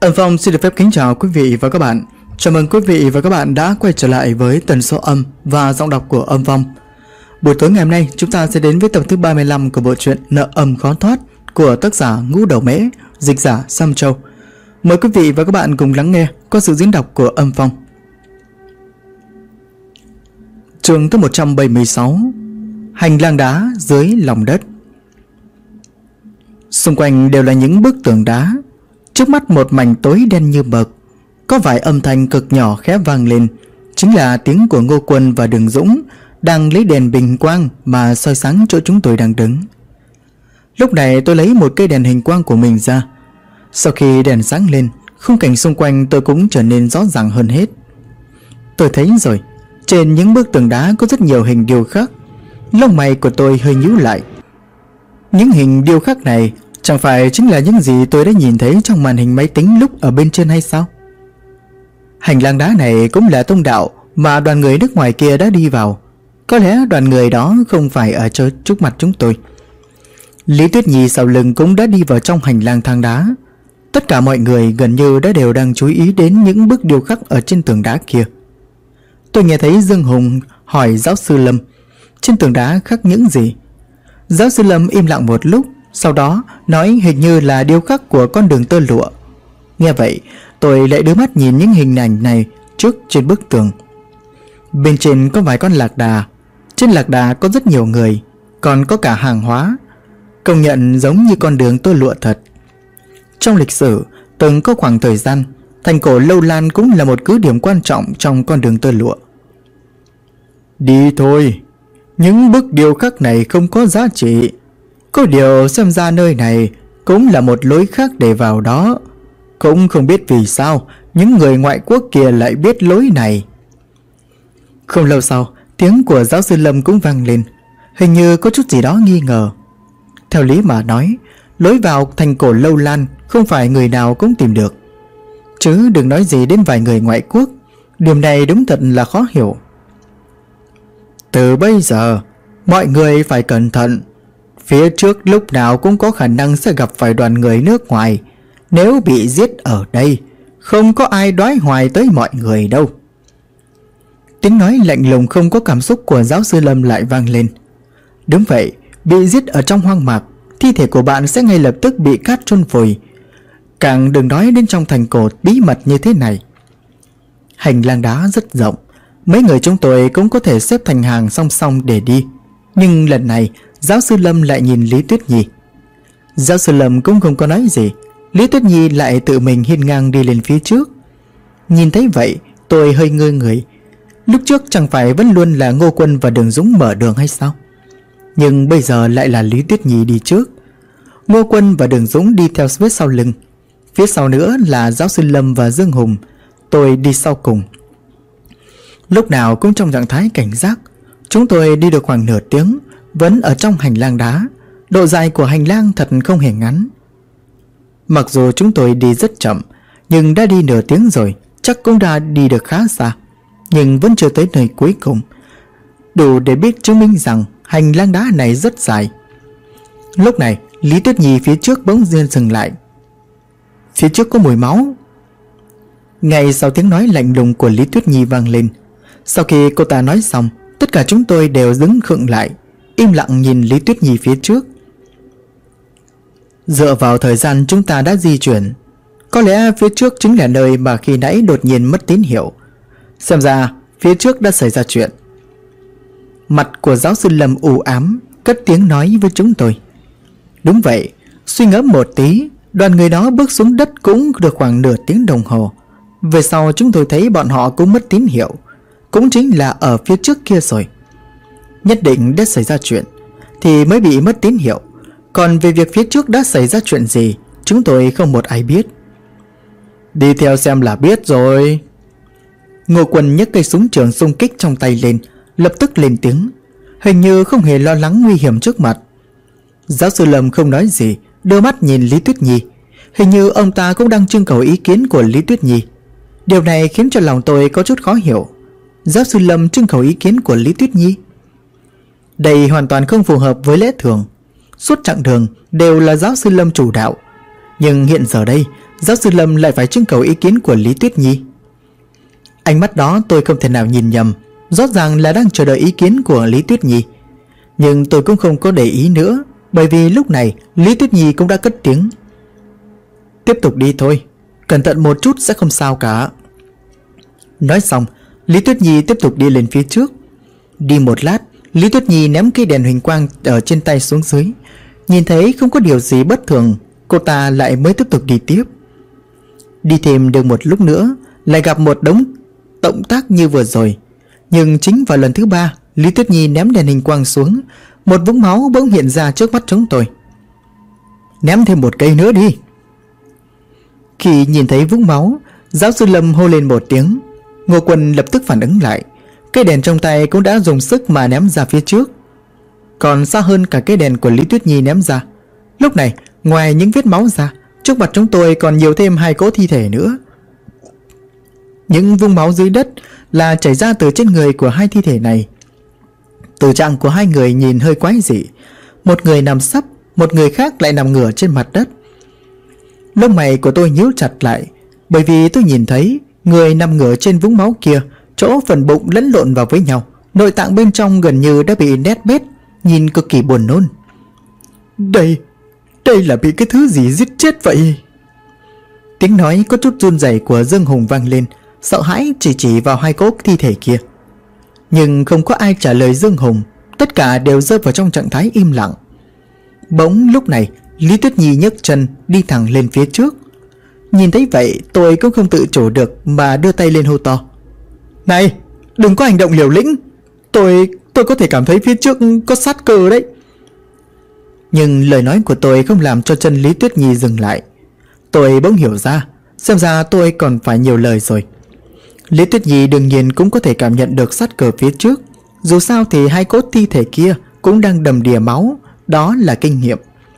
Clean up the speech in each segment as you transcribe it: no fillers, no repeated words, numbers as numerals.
Âm Phong xin được phép kính chào quý vị và các bạn. Chào mừng quý vị và các bạn đã quay trở lại với tần số âm và giọng đọc của Âm Phong. Buổi tối ngày hôm nay chúng ta sẽ đến với tập thứ 35 của bộ truyện Nợ Âm Khó Thoát của tác giả Ngũ Đầu Mễ, dịch giả Sam Châu. Mời quý vị và các bạn cùng lắng nghe qua sự diễn đọc của Âm Phong. Chương thứ 176: Hành lang đá dưới lòng đất. Xung quanh đều là những bức tường đá. Trước mắt một mảnh tối đen như mực. Có vài âm thanh cực nhỏ khẽ vang lên. Chính là tiếng của Ngô Quân và Đường Dũng đang lấy đèn bình quang mà soi sáng chỗ chúng tôi đang đứng. Lúc này tôi lấy một cây đèn hình quang của mình ra. Sau khi đèn sáng lên, khung cảnh xung quanh tôi cũng trở nên rõ ràng hơn hết. Tôi thấy rồi, trên những bức tường đá có rất nhiều hình điêu khắc. Lông mày của tôi hơi nhíu lại. Những hình điêu khắc này chẳng phải chính là những gì tôi đã nhìn thấy trong màn hình máy tính lúc ở bên trên hay sao? Hành lang đá này cũng là thông đạo mà đoàn người nước ngoài kia đã đi vào. Có lẽ đoàn người đó không phải ở trước mặt chúng tôi. Lý Tuyết Nhi sau lưng cũng đã đi vào trong hành lang thang đá. Tất cả mọi người gần như đã đều đang chú ý đến những bức điêu khắc ở trên tường đá kia. Tôi nghe thấy Dương Hùng hỏi giáo sư Lâm trên tường đá khắc những gì. Giáo sư Lâm im lặng một lúc, sau đó nói hình như là điêu khắc của con đường tơ lụa. Nghe vậy, tôi lại đưa mắt nhìn những hình ảnh này trước trên bức tường. Bên trên có vài con lạc đà. Trên lạc đà có rất nhiều người, còn có cả hàng hóa. Công nhận giống như con đường tơ lụa thật. Trong lịch sử, từng có khoảng thời gian, thành cổ Lâu Lan cũng là một cứ điểm quan trọng trong con đường tơ lụa. Đi thôi, những bức điêu khắc này không có giá trị. Có điều xem ra nơi này cũng là một lối khác để vào đó. Cũng không biết vì sao những người ngoại quốc kia lại biết lối này. Không lâu sau, tiếng của giáo sư Lâm cũng vang lên. Hình như có chút gì đó nghi ngờ. Theo lý mà nói, lối vào thành cổ Lâu Lan không phải người nào cũng tìm được. Chứ đừng nói gì đến vài người ngoại quốc. Điều này đúng thật là khó hiểu. Từ bây giờ, mọi người phải cẩn thận. Phía trước lúc nào cũng có khả năng sẽ gặp phải đoàn người nước ngoài. Nếu bị giết ở đây, không có ai đoái hoài tới mọi người đâu. Tiếng nói lạnh lùng không có cảm xúc của giáo sư Lâm lại vang lên. Đúng vậy, bị giết ở trong hoang mạc, thi thể của bạn sẽ ngay lập tức bị cát chôn vùi. Càng đừng nói đến trong thành cổ bí mật như thế này. Hành lang đá rất rộng, mấy người chúng tôi cũng có thể xếp thành hàng song song để đi. Nhưng lần này giáo sư Lâm lại nhìn Lý Tuyết Nhi. Giáo sư Lâm cũng không có nói gì. Lý Tuyết Nhi lại tự mình hiên ngang đi lên phía trước. Nhìn thấy vậy tôi hơi ngơ người. Lúc trước chẳng phải vẫn luôn là Ngô Quân và Đường Dũng mở đường hay sao? Nhưng bây giờ lại là Lý Tuyết Nhi đi trước, Ngô Quân và Đường Dũng đi theo phía sau lưng. Phía sau nữa là giáo sư Lâm và Dương Hùng. Tôi đi sau cùng. Lúc nào cũng trong trạng thái cảnh giác. Chúng tôi đi được khoảng nửa tiếng, vẫn ở trong hành lang đá. Độ dài của hành lang thật không hề ngắn. Mặc dù chúng tôi đi rất chậm, nhưng đã đi nửa tiếng rồi, chắc cũng đã đi được khá xa. Nhưng vẫn chưa tới nơi cuối cùng, đủ để biết chứng minh rằng hành lang đá này rất dài. Lúc này Lý Tuyết Nhi phía trước bỗng nhiên dừng lại. Phía trước có mùi máu. Ngay sau tiếng nói lạnh lùng của Lý Tuyết Nhi vang lên. Sau khi cô ta nói xong, tất cả chúng tôi đều đứng khựng lại, im lặng nhìn Lý Tuyết Nhi phía trước. Dựa vào thời gian chúng ta đã di chuyển, có lẽ phía trước chính là nơi mà khi nãy đột nhiên mất tín hiệu. Xem ra phía trước đã xảy ra chuyện. Mặt của giáo sư Lâm u ám, cất tiếng nói với chúng tôi. Đúng vậy, suy ngẫm một tí, đoàn người đó bước xuống đất cũng được khoảng nửa tiếng đồng hồ. Về sau chúng tôi thấy bọn họ cũng mất tín hiệu, cũng chính là ở phía trước kia rồi. Nhất định đã xảy ra chuyện thì mới bị mất tín hiệu. Còn về việc phía trước đã xảy ra chuyện gì, chúng tôi không một ai biết. Đi theo xem là biết rồi. Ngô Quân nhấc cây súng trường xung kích trong tay lên, lập tức lên tiếng, hình như không hề lo lắng nguy hiểm trước mặt. Giáo sư Lâm không nói gì, đưa mắt nhìn Lý Tuyết Nhi. Hình như ông ta cũng đang trưng cầu ý kiến của Lý Tuyết Nhi. Điều này khiến cho lòng tôi có chút khó hiểu. Giáo sư Lâm trưng cầu ý kiến của Lý Tuyết Nhi, đây hoàn toàn không phù hợp với lẽ thường. Suốt chặng đường đều là giáo sư Lâm chủ đạo, nhưng hiện giờ đây giáo sư Lâm lại phải trưng cầu ý kiến của Lý Tuyết Nhi? Ánh mắt đó tôi không thể nào nhìn nhầm, rõ ràng là đang chờ đợi ý kiến của Lý Tuyết Nhi. Nhưng tôi cũng không có để ý nữa, bởi vì lúc này Lý Tuyết Nhi cũng đã cất tiếng: Tiếp tục đi thôi, cẩn thận một chút sẽ không sao cả. Nói xong, Lý Tuyết Nhi tiếp tục đi lên phía trước. Đi một lát, Lý Tuyết Nhi ném cây đèn huỳnh quang ở trên tay xuống dưới. Nhìn thấy không có điều gì bất thường, cô ta lại mới tiếp tục đi tiếp. Đi thêm được một lúc nữa, lại gặp một đống động tác như vừa rồi. Nhưng chính vào lần thứ ba, Lý Tuyết Nhi ném đèn huỳnh quang xuống, một vũng máu bỗng hiện ra trước mắt chúng tôi. Ném thêm một cây nữa đi. Khi nhìn thấy vũng máu, giáo sư Lâm hô lên một tiếng. Ngô Quân lập tức phản ứng lại. Cây đèn trong tay cũng đã dùng sức mà ném ra phía trước, còn xa hơn cả cây đèn của Lý Tuyết Nhi ném ra. Lúc này, ngoài những vết máu ra, trước mặt chúng tôi còn nhiều thêm 2 cỗ thi thể nữa. Những vũng máu dưới đất là chảy ra từ trên người của 2 thi thể này. Tử trạng của 2 người nhìn hơi quái dị. Một người nằm sấp, một người khác lại nằm ngửa trên mặt đất. Lông mày của tôi nhíu chặt lại, bởi vì tôi nhìn thấy người nằm ngửa trên vũng máu kia, chỗ phần bụng lẫn lộn vào với nhau, nội tạng bên trong gần như đã bị nét bét, nhìn cực kỳ buồn nôn. Đây là bị cái thứ gì giết chết vậy? Tiếng nói có chút run rẩy của Dương Hùng vang lên, sợ hãi chỉ vào 2 cỗ thi thể kia. Nhưng không có ai trả lời Dương Hùng, tất cả đều rơi vào trong trạng thái im lặng. Bỗng lúc này, Lý Tuyết Nhi nhấc chân đi thẳng lên phía trước. Nhìn thấy vậy, tôi cũng không tự chủ được mà đưa tay lên hô to: Này, đừng có hành động liều lĩnh. Tôi có thể cảm thấy phía trước có sát cơ đấy. Nhưng lời nói của tôi không làm cho chân Lý Tuyết Nhi dừng lại. Tôi bỗng hiểu ra, xem ra tôi còn phải nhiều lời rồi. Lý Tuyết Nhi đương nhiên cũng có thể cảm nhận được sát cơ phía trước. Dù sao thì 2 cỗ thi thể kia cũng đang đầm đìa máu, đó là kinh nghiệm.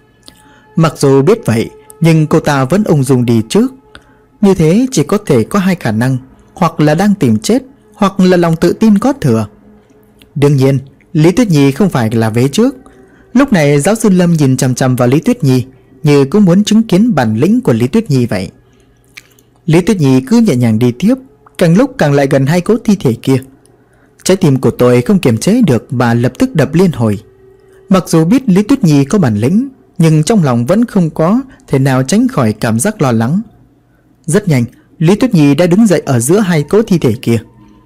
Mặc dù biết vậy, nhưng cô ta vẫn ung dung đi trước. Như thế chỉ có thể có 2 khả năng, hoặc là đang tìm chết, hoặc là lòng tự tin có thừa. Đương nhiên, Lý Tuyết Nhi không phải là vế trước. Lúc này giáo sư Lâm nhìn chằm chằm vào Lý Tuyết Nhi, như cũng muốn chứng kiến bản lĩnh của Lý Tuyết Nhi vậy. Lý Tuyết Nhi cứ nhẹ nhàng đi tiếp, càng lúc càng lại gần 2 cỗ thi thể kia. Trái tim của tôi không kiềm chế được mà lập tức đập liên hồi. Mặc dù biết Lý Tuyết Nhi có bản lĩnh, nhưng trong lòng vẫn không có thể nào tránh khỏi cảm giác lo lắng. Rất nhanh, Lý Tuyết Nhi đã đứng dậy ở giữa 2 cỗ thi thể kia.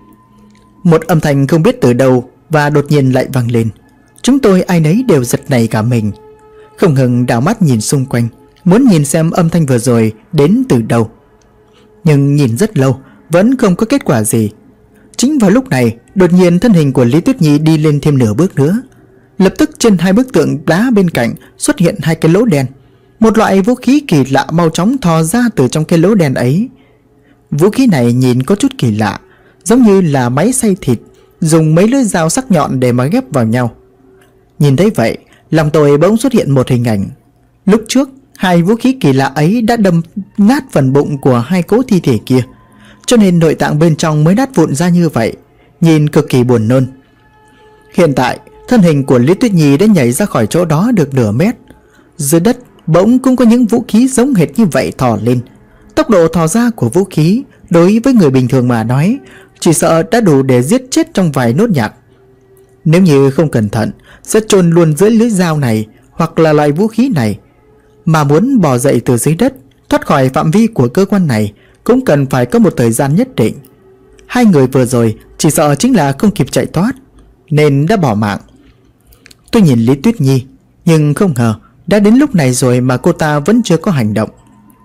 Một âm thanh không biết từ đâu và đột nhiên lại vang lên. Chúng tôi ai nấy đều giật nảy cả mình, không ngừng đảo mắt nhìn xung quanh, muốn nhìn xem âm thanh vừa rồi đến từ đâu. Nhưng nhìn rất lâu vẫn không có kết quả gì. Chính vào lúc này, đột nhiên thân hình của Lý Tuyết Nhi đi lên thêm nửa bước nữa. Lập tức trên 2 bức tượng đá bên cạnh xuất hiện 2 cái lỗ đen. Một loại vũ khí kỳ lạ mau chóng thò ra từ trong cái lỗ đen ấy. Vũ khí này nhìn có chút kỳ lạ, giống như là máy xay thịt, dùng mấy lưỡi dao sắc nhọn để mà ghép vào nhau. Nhìn thấy vậy, lòng tôi bỗng xuất hiện một hình ảnh. Lúc trước, 2 vũ khí kỳ lạ ấy đã đâm nát phần bụng của 2 cỗ thi thể kia, cho nên nội tạng bên trong mới nát vụn ra như vậy, nhìn cực kỳ buồn nôn. Hiện tại, thân hình của Lý Tuyết Nhi đã nhảy ra khỏi chỗ đó được nửa mét. Dưới đất bỗng cũng có những vũ khí giống hệt như vậy thò lên. Tốc độ thò ra của vũ khí đối với người bình thường mà nói, chỉ sợ đã đủ để giết chết trong vài nốt nhạc. Nếu như không cẩn thận, sẽ chôn luôn dưới lưỡi dao này hoặc là loại vũ khí này. Mà muốn bò dậy từ dưới đất, thoát khỏi phạm vi của cơ quan này, cũng cần phải có một thời gian nhất định. 2 người vừa rồi chỉ sợ chính là không kịp chạy thoát, nên đã bỏ mạng. Tôi nhìn Lý Tuyết Nhi, nhưng không ngờ đã đến lúc này rồi mà cô ta vẫn chưa có hành động.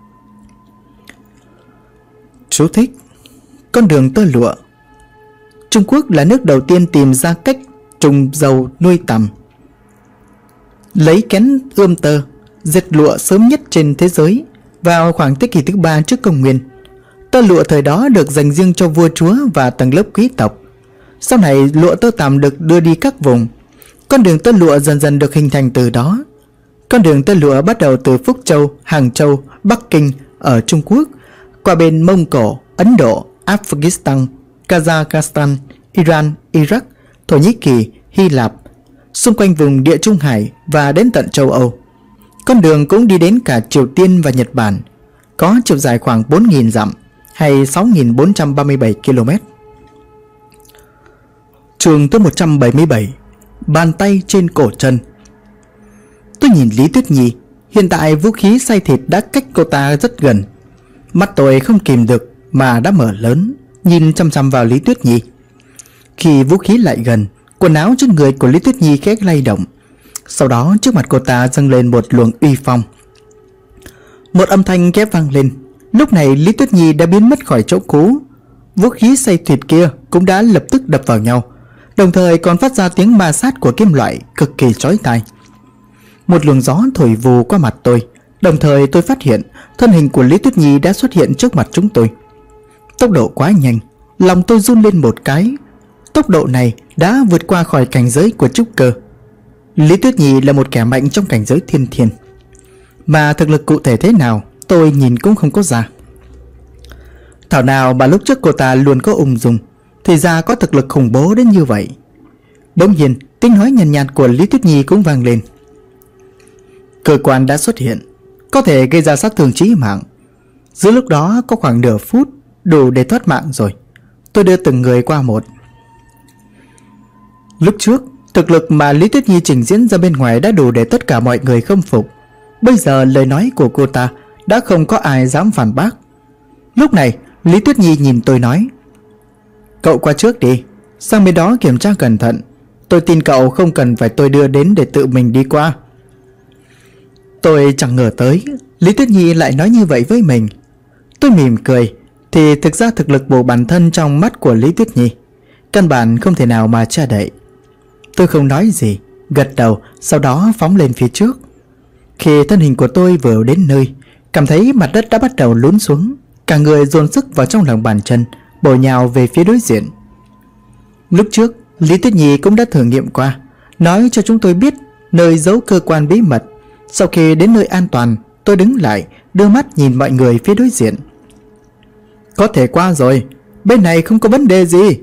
Chú thích: con đường tơ lụa. Trung Quốc là nước đầu tiên tìm ra cách trùng dầu nuôi tằm, lấy kén ươm tơ, dệt lụa sớm nhất trên thế giới vào khoảng thế kỷ thứ 3 trước công nguyên. Tơ lụa thời đó được dành riêng cho vua chúa và tầng lớp quý tộc. Sau này lụa tơ tằm được đưa đi các vùng. Con đường tơ lụa dần dần được hình thành từ đó. Con đường tơ lụa bắt đầu từ Phúc Châu, Hàng Châu, Bắc Kinh ở Trung Quốc, qua bên Mông Cổ, Ấn Độ, Afghanistan, Kazakhstan, Iran, Iraq, Thổ Nhĩ Kỳ, Hy Lạp, xung quanh vùng Địa Trung Hải và đến tận châu Âu. Con đường cũng đi đến cả Triều Tiên và Nhật Bản. có chiều dài khoảng 4.000 dặm hay 6.437 km. Chương thứ 177: Bàn tay trên cổ chân. Tôi nhìn Lý Tuyết Nhi. Hiện tại vũ khí xay thịt đã cách cô ta rất gần. Mắt tôi không kìm được mà đã mở lớn, nhìn chăm chăm vào Lý Tuyết Nhi. Khi vũ khí lại gần, quần áo trên người của Lý Tuyết Nhi khẽ lay động. Sau đó trước mặt cô ta dâng lên một luồng uy phong. Một âm thanh khẽ vang lên. Lúc này Lý Tuyết Nhi đã biến mất khỏi chỗ cũ. Vũ khí xay thịt kia cũng đã lập tức đập vào nhau, đồng thời còn phát ra tiếng ma sát của kim loại cực kỳ chói tai. Một luồng gió thổi vù qua mặt tôi, đồng thời tôi phát hiện thân hình của Lý Tuyết Nhi đã xuất hiện trước mặt chúng tôi. Tốc độ quá nhanh, lòng tôi run lên một cái. Tốc độ này đã vượt qua khỏi cảnh giới của trúc cơ. Lý Tuyết Nhi là một kẻ mạnh trong cảnh giới thiên thiên, mà thực lực cụ thể thế nào tôi nhìn cũng không có ra. Thảo nào mà lúc trước cô ta luôn có ung dung, thì ra có thực lực khủng bố đến như vậy. Bỗng nhiên tiếng nói nhàn nhạt của Lý Tuyết Nhi cũng vang lên. Cơ quan đã xuất hiện, có thể gây ra sát thương chí mạng. Giữa lúc đó có khoảng nửa phút, đủ để thoát mạng rồi. Tôi đưa từng người qua một. Lúc trước thực lực mà Lý Tuyết Nhi trình diễn ra bên ngoài đã đủ để tất cả mọi người khâm phục. Bây giờ lời nói của cô ta đã không có ai dám phản bác. Lúc này Lý Tuyết Nhi nhìn tôi nói: Cậu qua trước đi, sang bên đó kiểm tra cẩn thận. Tôi tin cậu không cần phải tôi đưa đến để tự mình đi qua. Tôi chẳng ngờ tới Lý Tuyết Nhi lại nói như vậy với mình. Tôi mỉm cười. Thì thực ra thực lực của bản thân trong mắt của Lý Tuyết Nhi căn bản không thể nào mà che đậy. Tôi không nói gì, gật đầu, sau đó phóng lên phía trước. Khi thân hình của tôi vừa đến nơi, cảm thấy mặt đất đã bắt đầu lún xuống. Cả người dồn sức vào trong lòng bàn chân, bổ nhào về phía đối diện. Lúc trước Lý Tuyết Nhi cũng đã thử nghiệm qua, nói cho chúng tôi biết nơi giấu cơ quan bí mật. Sau khi đến nơi an toàn, tôi đứng lại, đưa mắt nhìn mọi người phía đối diện. Có thể qua rồi, bên này không có vấn đề gì.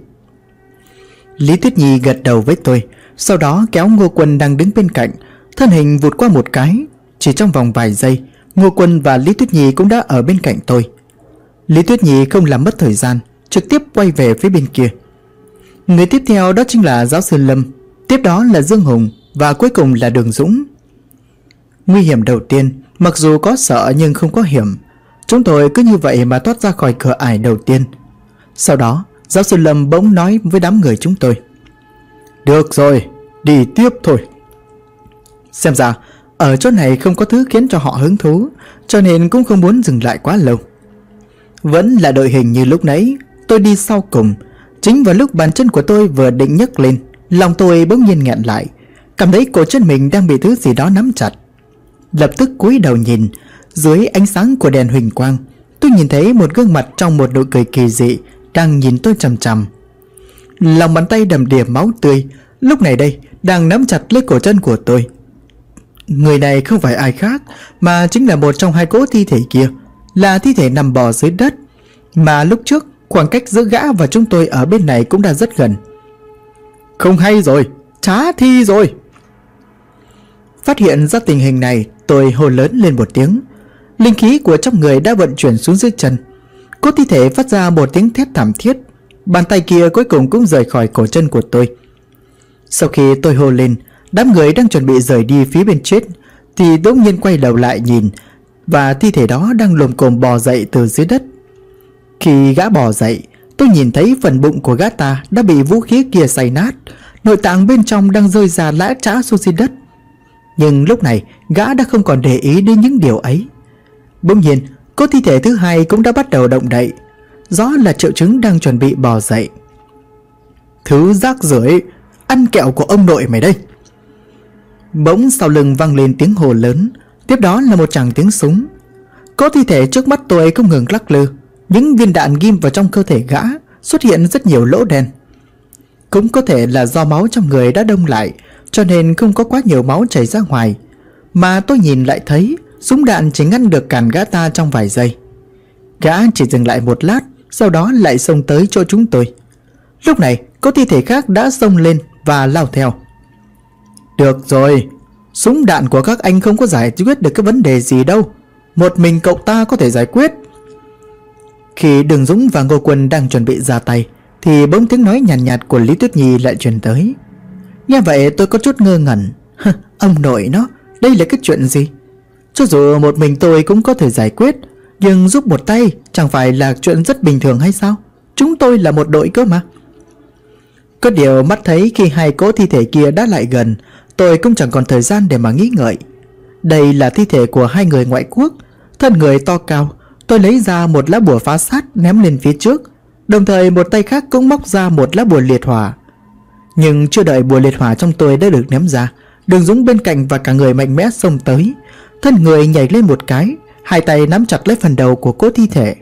Lý Tuyết Nhi gật đầu với tôi, sau đó kéo Ngô Quân đang đứng bên cạnh. Thân hình vụt qua một cái. Chỉ trong vòng vài giây, Ngô Quân và Lý Tuyết Nhi cũng đã ở bên cạnh tôi. Lý Tuyết Nhi không làm mất thời gian, trực tiếp quay về phía bên kia. Người tiếp theo đó chính là giáo sư Lâm, tiếp đó là Dương Hùng, và cuối cùng là Đường Dũng. Nguy hiểm đầu tiên, mặc dù có sợ nhưng không có hiểm. Chúng tôi cứ như vậy mà thoát ra khỏi cửa ải đầu tiên. Sau đó giáo sư Lâm bỗng nói với đám người chúng tôi: Được rồi, đi tiếp thôi. Xem ra ở chỗ này không có thứ khiến cho họ hứng thú, cho nên cũng không muốn dừng lại quá lâu. Vẫn là đội hình như lúc nãy. Tôi đi sau cùng. Chính vào lúc bàn chân của tôi vừa định nhấc lên, lòng tôi bỗng nhiên nghẹn lại, cảm thấy cổ chân mình đang bị thứ gì đó nắm chặt. Lập tức cúi đầu nhìn. Dưới ánh sáng của đèn huỳnh quang, tôi nhìn thấy một gương mặt trong một nụ cười kỳ dị đang nhìn tôi chằm chằm. Lòng bàn tay đầm đìa máu tươi lúc này đây đang nắm chặt lấy cổ chân của tôi. Người này không phải ai khác mà chính là một trong hai cỗ thi thể kia, là thi thể nằm bò dưới đất. Mà lúc trước khoảng cách giữa gã và chúng tôi ở bên này cũng đã rất gần. Không hay rồi, trá thi rồi. Phát hiện ra tình hình này, tôi hô lớn lên một tiếng. Linh khí của trong người đã vận chuyển xuống dưới chân. Cốt thi thể phát ra một tiếng thét thảm thiết. Bàn tay kia cuối cùng cũng rời khỏi cổ chân của tôi. Sau khi tôi hô lên, đám người đang chuẩn bị rời đi phía bên chết thì đột nhiên quay đầu lại nhìn, và thi thể đó đang lồm cồm bò dậy từ dưới đất. Khi gã bò dậy, tôi nhìn thấy phần bụng của gã ta đã bị vũ khí kia xay nát, nội tạng bên trong đang rơi ra lã chã xuống dưới đất. Nhưng lúc này gã đã không còn để ý đến những điều ấy. Bỗng nhiên cốt thi thể thứ hai cũng đã bắt đầu động đậy. Rõ là triệu chứng đang chuẩn bị bò dậy. Thứ rác rưởi, ăn kẹo của ông nội mày đây. Bỗng sau lưng vang lên tiếng hô lớn. Tiếp đó là một tràng tiếng súng. Cốt thi thể trước mắt tôi không ngừng lắc lư. Những viên đạn ghim vào trong cơ thể gã, xuất hiện rất nhiều lỗ đen. Cũng có thể là do máu trong người đã đông lại, cho nên không có quá nhiều máu chảy ra ngoài. Mà tôi nhìn lại thấy súng đạn chỉ ngăn được cản gã ta trong vài giây. Gã chỉ dừng lại một lát, sau đó lại xông tới chỗ chúng tôi. Lúc này có thi thể khác đã xông lên và lao theo. Được rồi, súng đạn của các anh không có giải quyết được cái vấn đề gì đâu. một mình cậu ta có thể giải quyết. Khi Đường Dũng và Ngô Quân đang chuẩn bị ra tay thì bỗng tiếng nói nhàn nhạt của Lý Tuyết Nhi lại truyền tới. Nghe vậy tôi có chút ngơ ngẩn. Ông nội nó, đây là cái chuyện gì? Cho dù một mình tôi cũng có thể giải quyết, nhưng giúp một tay chẳng phải là chuyện rất bình thường hay sao? Chúng tôi là một đội cơ mà. Có điều mắt thấy khi hai cỗ thi thể kia đã lại gần, tôi cũng chẳng còn thời gian để mà nghĩ ngợi. Đây là thi thể của hai người ngoại quốc, thân người to cao. Tôi lấy ra một lá bùa phá sát ném lên phía trước, đồng thời một tay khác cũng móc ra một lá bùa liệt hỏa. Nhưng chưa đợi bùa liệt hỏa trong tôi đã được ném ra, Đường Dũng bên cạnh và cả người mạnh mẽ xông tới. Thân người nhảy lên một cái, hai tay nắm chặt lấy phần đầu của cỗ thi thể.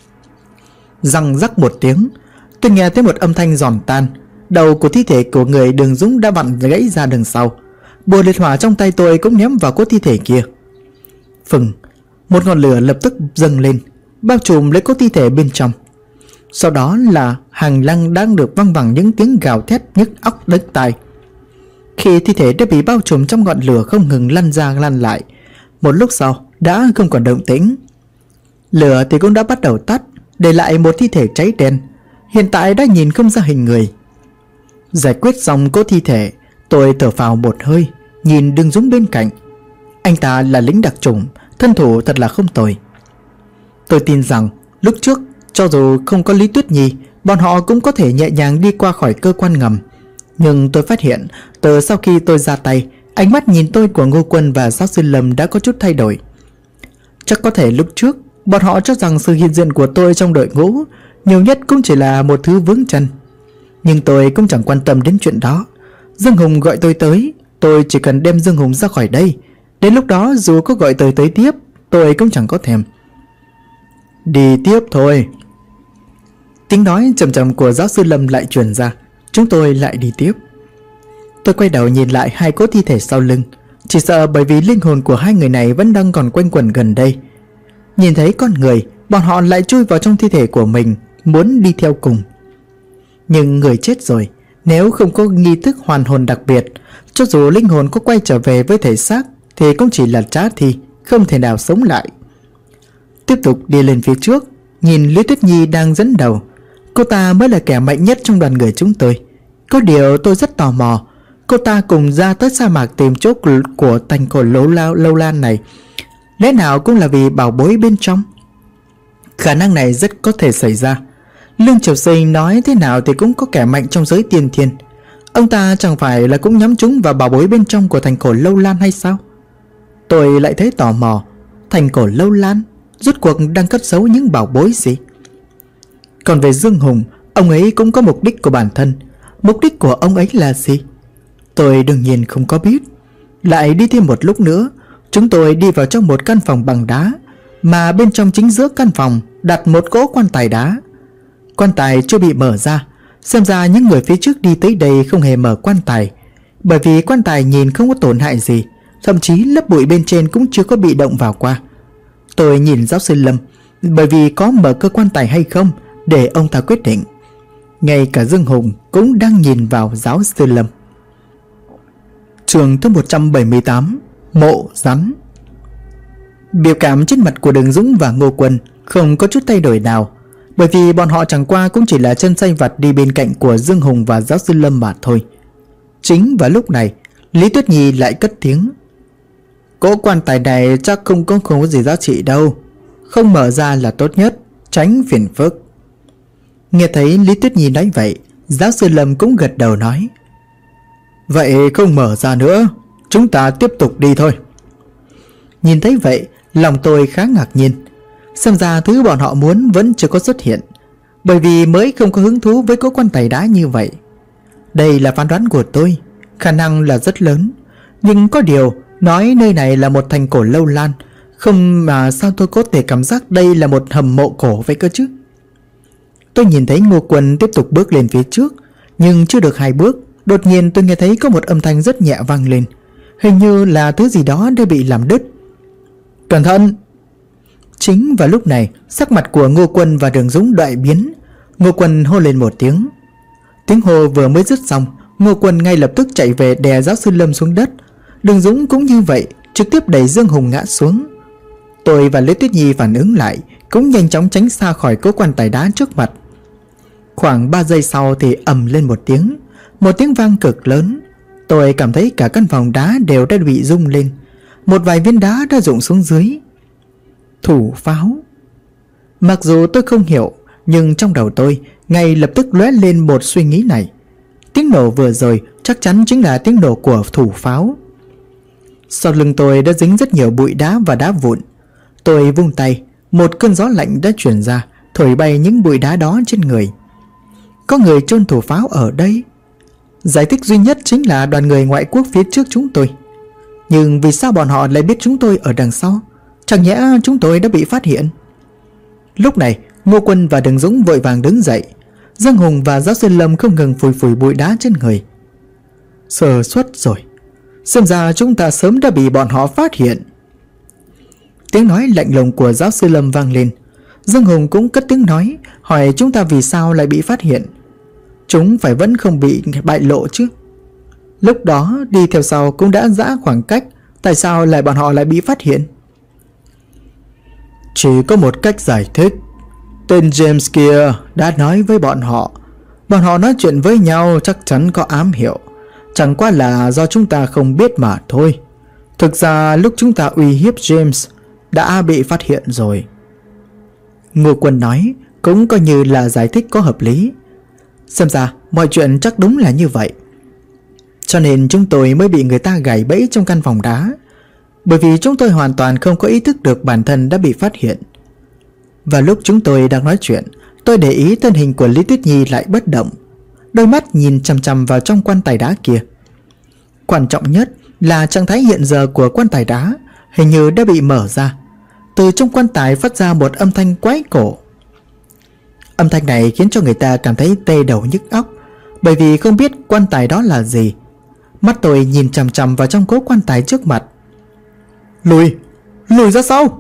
Răng rắc một tiếng, tôi nghe thấy một âm thanh giòn tan. Đầu của thi thể của người Đường Dũng đã vặn gãy ra đằng sau. Bùa liệt hỏa trong tay tôi cũng ném vào cỗ thi thể kia. Phừng, một ngọn lửa lập tức dâng lên, bao trùm lấy cỗ thi thể bên trong. Sau đó là hành lang đang được văng vẳng những tiếng gào thét nhức óc đứt tai. Khi thi thể đã bị bao trùm trong ngọn lửa không ngừng lăn ra lăn lại, một lúc sau đã không còn động tĩnh. Lửa thì cũng đã bắt đầu tắt, để lại một thi thể cháy đen, hiện tại đã nhìn không ra hình người. Giải quyết xong cỗ thi thể, tôi thở phào một hơi, nhìn Đường Dũng bên cạnh. Anh ta là lính đặc chủng, thân thủ thật là không tồi. Tôi tin rằng lúc trước cho dù không có Lý Tuyết Nhi, bọn họ cũng có thể nhẹ nhàng đi qua khỏi cơ quan ngầm. Nhưng tôi phát hiện từ sau khi tôi ra tay, ánh mắt nhìn tôi của Ngô Quân và giáo sư Lâm đã có chút thay đổi. Chắc có thể lúc trước bọn họ cho rằng sự hiện diện của tôi trong đội ngũ nhiều nhất cũng chỉ là một thứ vướng chân. Nhưng tôi cũng chẳng quan tâm đến chuyện đó. Dương Hùng gọi tôi tới, tôi chỉ cần đem Dương Hùng ra khỏi đây. Đến lúc đó dù có gọi tới tiếp, tôi cũng chẳng có thèm. Đi tiếp thôi. Tiếng nói trầm trầm của giáo sư Lâm lại truyền ra. Chúng tôi lại đi tiếp. Tôi quay đầu nhìn lại hai cỗ thi thể sau lưng, chỉ sợ bởi vì linh hồn của hai người này vẫn đang còn quanh quẩn gần đây. Nhìn thấy con người, bọn họ lại chui vào trong thi thể của mình, muốn đi theo cùng. Nhưng người chết rồi, nếu không có nghi thức hoàn hồn đặc biệt, cho dù linh hồn có quay trở về với thể xác thì cũng chỉ là trá thi, không thể nào sống lại. Tiếp tục đi lên phía trước, nhìn Lý Tuyết Nhi đang dẫn đầu. Cô ta mới là kẻ mạnh nhất trong đoàn người chúng tôi. Có điều tôi rất tò mò, cô ta cùng ra tới sa mạc tìm chỗ của thành cổ lâu lan này, lẽ nào cũng là vì bảo bối bên trong? Khả năng này rất có thể xảy ra. Lương Triều Sinh nói thế nào thì cũng có kẻ mạnh trong giới tiên thiên. Ông ta chẳng phải là cũng nhắm trúng vào bảo bối bên trong của thành cổ lâu lan hay sao? Tôi lại thấy tò mò, thành cổ lâu lan rốt cuộc đang cất giấu những bảo bối gì? Còn về Dương Hùng, ông ấy cũng có mục đích của bản thân. Mục đích của ông ấy là gì? Tôi đương nhiên không có biết. Lại đi thêm một lúc nữa, chúng tôi đi vào trong một căn phòng bằng đá, mà bên trong chính giữa căn phòng đặt một cỗ quan tài đá. Quan tài chưa bị mở ra, xem ra những người phía trước đi tới đây không hề mở quan tài, bởi vì quan tài nhìn không có tổn hại gì, thậm chí lớp bụi bên trên cũng chưa có bị động vào qua. Tôi nhìn giáo sư Lâm, bởi vì có mở cơ quan tài hay không để ông ta quyết định. Ngay cả Dương Hùng cũng đang nhìn vào giáo sư Lâm. Chương thứ 178, Mộ Rắn. Biểu cảm trên mặt của Đường Dũng và Ngô Quân không có chút thay đổi nào, bởi vì bọn họ chẳng qua cũng chỉ là chân say vặt đi bên cạnh của Dương Hùng và giáo sư Lâm mà thôi. Chính vào lúc này, Lý Tuyết Nhi lại cất tiếng. Cỗ quan tài này chắc không có gì giá trị đâu, không mở ra là tốt nhất, tránh phiền phức. Nghe thấy Lý Tuyết Nhi nói vậy, giáo sư Lâm cũng gật đầu nói. Vậy không mở ra nữa, chúng ta tiếp tục đi thôi. Nhìn thấy vậy, lòng tôi khá ngạc nhiên. Xem ra thứ bọn họ muốn vẫn chưa có xuất hiện, bởi vì mới không có hứng thú với cỗ quan tài đá như vậy. Đây là phán đoán của tôi, khả năng là rất lớn. Nhưng có điều, nói nơi này là một thành cổ lâu lan, không mà sao tôi có thể cảm giác đây là một hầm mộ cổ vậy cơ chứ? Tôi nhìn thấy Ngô Quân tiếp tục bước lên phía trước, nhưng chưa được 2 bước, đột nhiên tôi nghe thấy có một âm thanh rất nhẹ vang lên. Hình như là thứ gì đó đã bị làm đứt. Cẩn thận! Chính vào lúc này, sắc mặt của Ngô Quân và Đường Dũng đại biến. Ngô Quân hô lên một tiếng. Tiếng hô vừa mới dứt xong, Ngô Quân ngay lập tức chạy về đè giáo sư Lâm xuống đất. Đường Dũng cũng như vậy, trực tiếp đẩy Dương Hùng ngã xuống. Tôi và Lý Tuyết Nhi phản ứng lại, cũng nhanh chóng tránh xa khỏi cố quan tài đá trước mặt. Khoảng 3 giây sau thì ầm lên một tiếng vang cực lớn. Tôi cảm thấy cả căn phòng đá đều đã bị rung lên. Một vài viên đá đã rụng xuống dưới. Thủ pháo. Mặc dù tôi không hiểu, nhưng trong đầu tôi ngay lập tức lóe lên một suy nghĩ này. Tiếng nổ vừa rồi chắc chắn chính là tiếng nổ của thủ pháo. Sau lưng tôi đã dính rất nhiều bụi đá và đá vụn. Tôi vung tay, một cơn gió lạnh đã truyền ra, thổi bay những bụi đá đó trên người. Có người chôn thủ pháo ở đây. Giải thích duy nhất chính là đoàn người ngoại quốc phía trước chúng tôi. Nhưng vì sao bọn họ lại biết chúng tôi ở đằng sau? Chẳng nhẽ chúng tôi đã bị phát hiện? Lúc này Ngô Quân và Đường Dũng vội vàng đứng dậy. Dương Hùng và giáo sư Lâm không ngừng phủi phủi bụi đá trên người. Sơ suất rồi, xem ra chúng ta sớm đã bị bọn họ phát hiện. Tiếng nói lạnh lùng của giáo sư Lâm vang lên. Dương Hùng cũng cất tiếng nói, hỏi chúng ta vì sao lại bị phát hiện. Chúng phải vẫn không bị bại lộ chứ. Lúc đó đi theo sau cũng đã giã khoảng cách, tại sao lại bọn họ lại bị phát hiện? Chỉ có một cách giải thích. Tên James kia đã nói với bọn họ nói chuyện với nhau chắc chắn có ám hiệu. Chẳng qua là do chúng ta không biết mà thôi. Thực ra lúc chúng ta uy hiếp James đã bị phát hiện rồi. Ngô Quân nói cũng coi như là giải thích có hợp lý. Xem ra mọi chuyện chắc đúng là như vậy. Cho nên chúng tôi mới bị người ta gài bẫy trong căn phòng đá. Bởi vì chúng tôi hoàn toàn không có ý thức được bản thân đã bị phát hiện. Và lúc chúng tôi đang nói chuyện, tôi để ý thân hình của Lý Tuyết Nhi lại bất động. Đôi mắt nhìn chằm chằm vào trong quan tài đá kia. Quan trọng nhất là trạng thái hiện giờ của quan tài đá hình như đã bị mở ra. Từ trong quan tài phát ra một âm thanh quái cổ. Âm thanh này khiến cho người ta cảm thấy tê đầu nhức óc, bởi vì không biết quan tài đó là gì. Mắt tôi nhìn chằm chằm vào trong cố quan tài trước mặt. Lùi ra sau.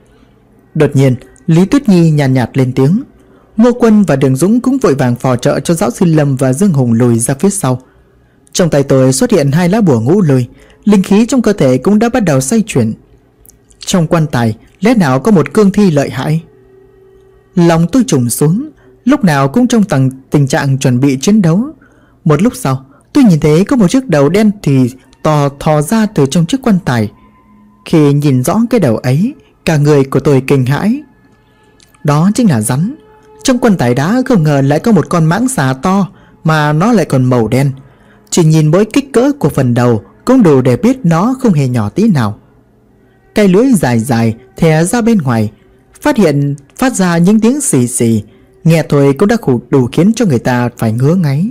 Đột nhiên Lý Tuyết Nhi nhàn nhạt lên tiếng. Ngô Quân và Đường Dũng cũng vội vàng phò trợ cho giáo sư Lâm và Dương Hùng lùi ra phía sau. Trong tay tôi xuất hiện 2 lá bùa ngũ lôi. Linh khí trong cơ thể cũng đã bắt đầu xoay chuyển. Trong quan tài lẽ nào có một cương thi lợi hại? Lòng tôi trùng xuống, lúc nào cũng trong tình trạng chuẩn bị chiến đấu. Một lúc sau tôi nhìn thấy có một chiếc đầu đen thì thò ra từ trong chiếc quan tài. Khi nhìn rõ cái đầu ấy, cả người của tôi kinh hãi. Đó chính là rắn. Trong quan tài đá không ngờ lại có một con mãng xà to, mà nó lại còn màu đen. Chỉ nhìn mỗi kích cỡ của phần đầu cũng đủ để biết nó không hề nhỏ tí nào. Cái lưỡi dài dài thè ra bên ngoài, phát ra những tiếng xì xì, nghe thôi cũng đã đủ khiến cho người ta phải ngứa ngáy.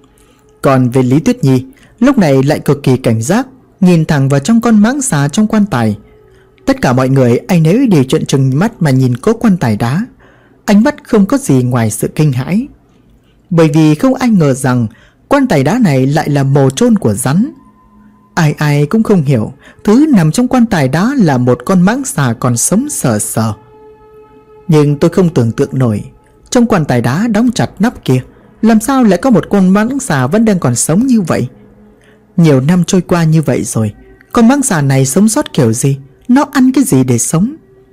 Còn về Lý Tuyết Nhi, lúc này lại cực kỳ cảnh giác, nhìn thẳng vào trong con mãng xà trong quan tài. Tất cả mọi người ai nấy đều trợn trừng mắt mà nhìn cố quan tài đá, ánh mắt không có gì ngoài sự kinh hãi. Bởi vì không ai ngờ rằng quan tài đá này lại là mồ chôn của rắn. Ai cũng không hiểu, thứ nằm trong quan tài đá là một con mãng xà còn sống sờ sờ. Nhưng tôi không tưởng tượng nổi, trong quan tài đá đóng chặt nắp kia, làm sao lại có một con mãng xà vẫn đang còn sống như vậy? Nhiều năm trôi qua như vậy rồi, con mãng xà này sống sót kiểu gì? Nó ăn cái gì để sống?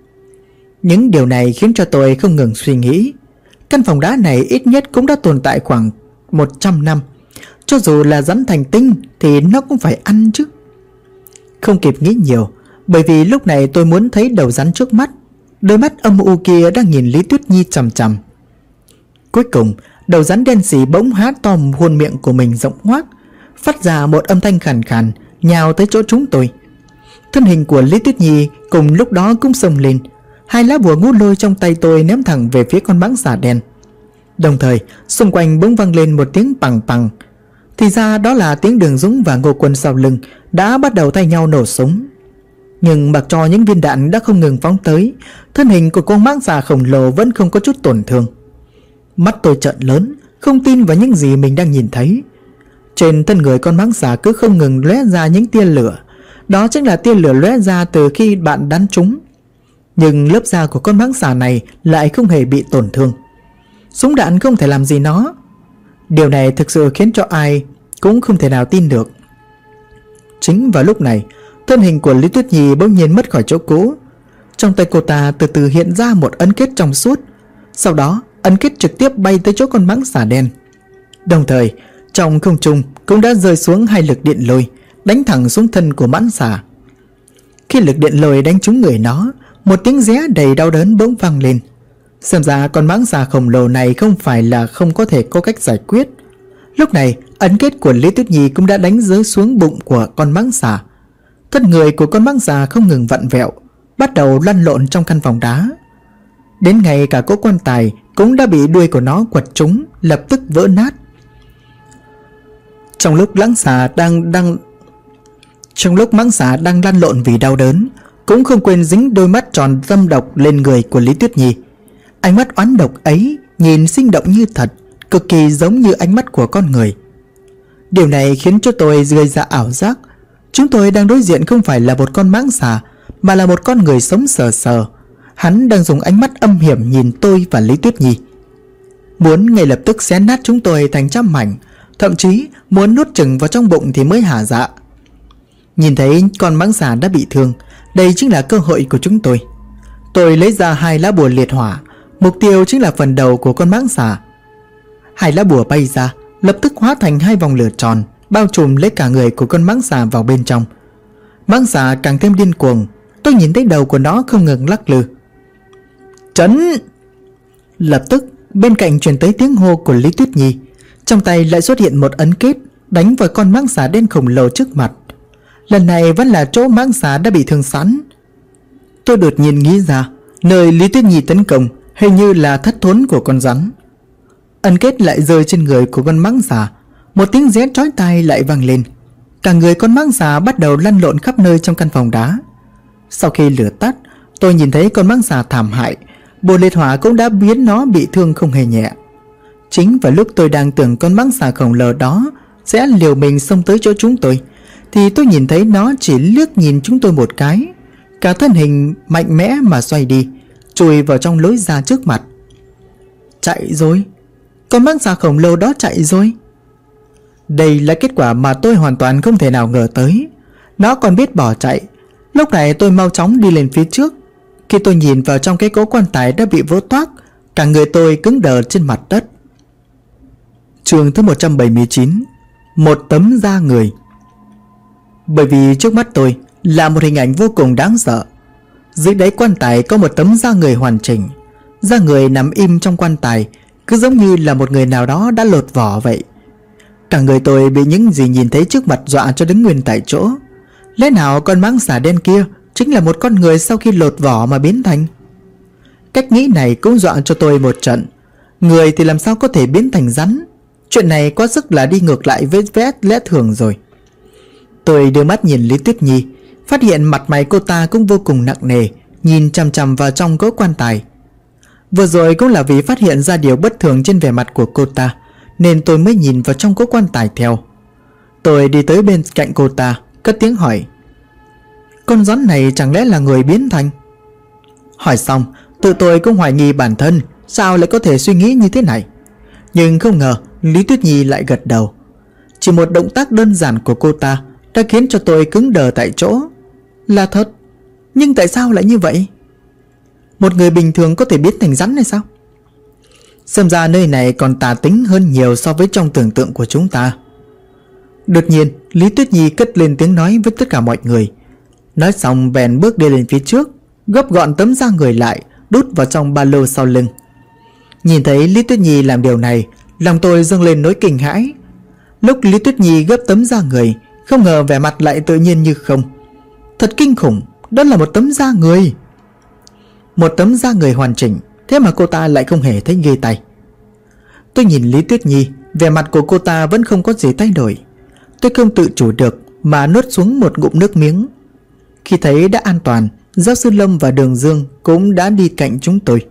Những điều này khiến cho tôi không ngừng suy nghĩ. Căn phòng đá này ít nhất cũng đã tồn tại khoảng 100 năm. Cho dù là rắn thành tinh thì nó cũng phải ăn chứ. Không kịp nghĩ nhiều, bởi vì lúc này tôi muốn thấy đầu rắn trước mắt. Đôi mắt âm u kia đang nhìn Lý Tuyết Nhi chằm chằm. Cuối cùng đầu rắn đen xì bỗng há to khuôn miệng của mình rộng ngoác, phát ra một âm thanh khàn khàn, nhào tới chỗ chúng tôi. Thân hình của Lý Tuyết Nhi cùng lúc đó cũng xông lên. 2 lá bùa ngũ lôi trong tay tôi ném thẳng về phía con mãng xà đen. Đồng thời xung quanh bỗng vang lên một tiếng pằng pằng. Thì ra đó là tiếng Đường Dũng và Ngô Quân sau lưng đã bắt đầu thay nhau nổ súng. Nhưng mặc cho những viên đạn đã không ngừng phóng tới, thân hình của con mãng xà khổng lồ vẫn không có chút tổn thương. Mắt tôi trợn lớn, không tin vào những gì mình đang nhìn thấy. Trên thân người con mãng xà cứ không ngừng lóe ra những tia lửa. Đó chính là tia lửa lóe ra từ khi bạn bắn chúng. Nhưng lớp da của con mãng xà này lại không hề bị tổn thương. Súng đạn không thể làm gì nó. Điều này thực sự khiến cho ai cũng không thể nào tin được. Chính vào lúc này, thân hình của Lý Tuyết Nhi bỗng nhiên mất khỏi chỗ cũ. Trong tay cô ta từ từ hiện ra một ấn kết trong suốt. Sau đó ấn kết trực tiếp bay tới chỗ con mãng xà đen. Đồng thời trong không trung cũng đã rơi xuống 2 lực điện lôi, đánh thẳng xuống thân của mãng xà. Khi lực điện lôi đánh trúng người nó, một tiếng ré đầy đau đớn bỗng vang lên. Xem ra con mãng xà khổng lồ này không phải là không có thể có cách giải quyết. Lúc này ấn kết của Lý Tuyết Nhi cũng đã đánh rơi xuống bụng của con mãng xà. Thân người của con mãng xà không ngừng vặn vẹo, bắt đầu lăn lộn trong căn phòng đá. Đến ngay cả cỗ quan tài cũng đã bị đuôi của nó quật trúng, lập tức vỡ nát. Trong lúc mãng xà đang lăn lộn vì đau đớn, cũng không quên dính đôi mắt tròn dâm độc lên người của Lý Tuyết Nhi. Ánh mắt oán độc ấy nhìn sinh động như thật, cực kỳ giống như ánh mắt của con người. Điều này khiến cho tôi gây ra ảo giác chúng tôi đang đối diện không phải là một con mãng xà, mà là một con người sống sờ sờ. Hắn đang dùng ánh mắt âm hiểm nhìn tôi và Lý Tuyết Nhi, muốn ngay lập tức xé nát chúng tôi thành trăm mảnh, thậm chí muốn nuốt chửng vào trong bụng thì mới hả dạ. Nhìn thấy con mãng xà đã bị thương, đây chính là cơ hội của chúng tôi. Tôi lấy ra 2 lá bùa liệt hỏa, mục tiêu chính là phần đầu của con mãng xà. 2 lá bùa bay ra, lập tức hóa thành 2 vòng lửa tròn, bao trùm lấy cả người của con mãng xà vào bên trong. Mãng xà càng thêm điên cuồng, tôi nhìn thấy đầu của nó không ngừng lắc lư. Chấn! Lập tức bên cạnh truyền tới tiếng hô của Lý Tuyết Nhi, trong tay lại xuất hiện một ấn kết đánh vào con mãng xà đen khổng lồ trước mặt. Lần này vẫn là chỗ mãng xà đã bị thương sẵn. Tôi đột nhiên nghĩ ra, nơi Lý Tuyết Nhi tấn công hình như là thất thốn của con rắn. Ấn kết lại rơi trên người của con mãng xà, một tiếng ré chói tai lại vang lên. Cả người con mãng xà bắt đầu lăn lộn khắp nơi trong căn phòng đá. Sau khi lửa tắt, tôi nhìn thấy con mãng xà thảm hại, bùa liệt hỏa cũng đã biến nó bị thương không hề nhẹ. Chính vào lúc tôi đang tưởng con mãng xà khổng lồ đó sẽ liều mình xông tới chỗ chúng tôi, thì tôi nhìn thấy nó chỉ liếc nhìn chúng tôi một cái, cả thân hình mạnh mẽ mà xoay đi, chui vào trong lối ra trước mặt. Chạy rồi, con mãng xà khổng lồ đó chạy rồi. Đây là kết quả mà tôi hoàn toàn không thể nào ngờ tới. Nó còn biết bỏ chạy. Lúc này tôi mau chóng đi lên phía trước. Khi tôi nhìn vào trong cái cỗ quan tài đã bị vỡ toác, cả người tôi cứng đờ trên mặt đất. Chương thứ 179. Một tấm da người. Bởi vì trước mắt tôi là một hình ảnh vô cùng đáng sợ. Dưới đáy quan tài có một tấm da người hoàn chỉnh. Da người nằm im trong quan tài, cứ giống như là một người nào đó đã lột vỏ vậy. Cả người tôi bị những gì nhìn thấy trước mặt dọa cho đứng nguyên tại chỗ. Lẽ nào con mãng xà đen kia chính là một con người sau khi lột vỏ mà biến thành? Cách nghĩ này cũng dọa cho tôi một trận. Người thì làm sao có thể biến thành rắn? Chuyện này quá sức là đi ngược lại với lẽ thường rồi. Tôi đưa mắt nhìn Lý Tuyết Nhi, phát hiện mặt mày cô ta cũng vô cùng nặng nề, nhìn chằm chằm vào trong cỗ quan tài. Vừa rồi cũng là vì phát hiện ra điều bất thường trên vẻ mặt của cô ta, nên tôi mới nhìn vào trong cỗ quan tài theo. Tôi đi tới bên cạnh cô ta, cất tiếng hỏi: con rắn này chẳng lẽ là người biến thành? Hỏi xong, tự tôi cũng hoài nghi bản thân, sao lại có thể suy nghĩ như thế này. Nhưng không ngờ Lý Tuyết Nhi lại gật đầu. Chỉ một động tác đơn giản của cô ta đã khiến cho tôi cứng đờ tại chỗ. Là thật, nhưng tại sao lại như vậy? Một người bình thường có thể biến thành rắn hay sao? Xem ra nơi này còn tà tính hơn nhiều so với trong tưởng tượng của chúng ta. Đột nhiên Lý Tuyết Nhi cất lên tiếng nói với tất cả mọi người. Nói xong bèn bước đi lên phía trước, gấp gọn tấm da người lại, đút vào trong ba lô sau lưng. Nhìn thấy Lý Tuyết Nhi làm điều này, lòng tôi dâng lên nỗi kinh hãi. Lúc Lý Tuyết Nhi gấp tấm da người, không ngờ vẻ mặt lại tự nhiên như không. Thật kinh khủng, đó là một tấm da người. Một tấm da người hoàn chỉnh, thế mà cô ta lại không hề thấy ghê tay. Tôi nhìn Lý Tuyết Nhi, vẻ mặt của cô ta vẫn không có gì thay đổi. Tôi không tự chủ được mà nuốt xuống một ngụm nước miếng. Khi thấy đã an toàn, Giáo sư Lâm và Đường Dương cũng đã đi cạnh chúng tôi.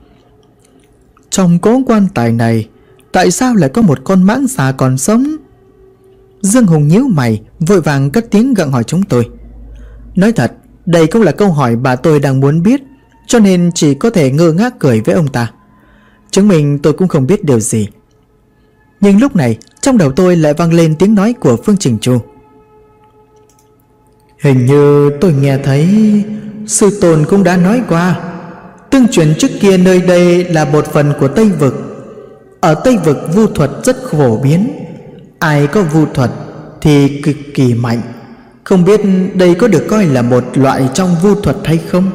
Trong cỗ quan tài này, tại sao lại có một con mãng xà còn sống? Dương Hùng nhíu mày, vội vàng cất tiếng gặng hỏi chúng tôi. Nói thật, đây cũng là câu hỏi bà tôi đang muốn biết, cho nên chỉ có thể ngơ ngác cười với ông ta. Chứng minh tôi cũng không biết điều gì. Nhưng lúc này trong đầu tôi lại vang lên tiếng nói của Phương Trình Chu. Hình như tôi nghe thấy sư tôn cũng đã nói qua, tương truyền trước kia nơi đây là một phần của Tây Vực. Ở Tây Vực vu thuật rất phổ biến, ai có vu thuật thì cực kỳ mạnh. Không biết đây có được coi là một loại trong vu thuật hay không?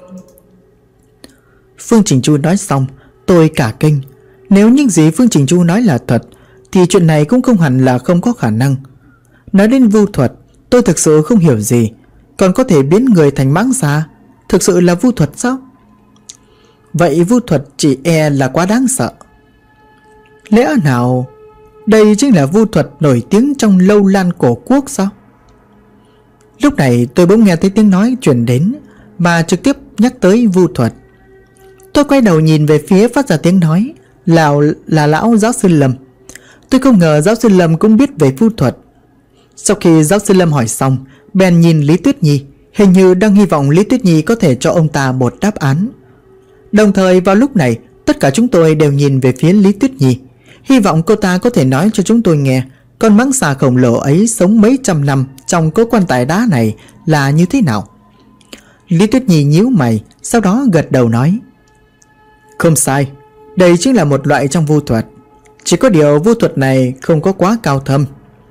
Phương Trình Chu nói xong, tôi cả kinh. Nếu những gì Phương Trình Chu nói là thật thì chuyện này cũng không hẳn là không có khả năng. Nói đến vu thuật, tôi thực sự không hiểu gì. Còn có thể biến người thành mãng xà, thực sự là vu thuật sao? Vậy vu thuật chỉ e là quá đáng sợ. Lẽ nào đây chính là vu thuật nổi tiếng trong Lâu Lan cổ quốc sao? Lúc này tôi bỗng nghe thấy tiếng nói truyền đến mà trực tiếp nhắc tới vu thuật. Tôi quay đầu nhìn về phía phát ra tiếng nói là lão giáo sư Lâm. Tôi không ngờ giáo sư Lâm cũng biết về vu thuật. Sau khi giáo sư Lâm hỏi xong, bèn nhìn Lý Tuyết Nhi, hình như đang hy vọng Lý Tuyết Nhi có thể cho ông ta một đáp án. Đồng thời vào lúc này, tất cả chúng tôi đều nhìn về phía Lý Tuyết Nhi, hy vọng cô ta có thể nói cho chúng tôi nghe con mãng xà khổng lồ ấy sống mấy trăm năm trong cố quan tài đá này là như thế nào. Lý Tuyết Nhi nhíu mày, sau đó gật đầu nói: Không sai, đây chính là một loại trong vu thuật. Chỉ có điều vu thuật này không có quá cao thâm.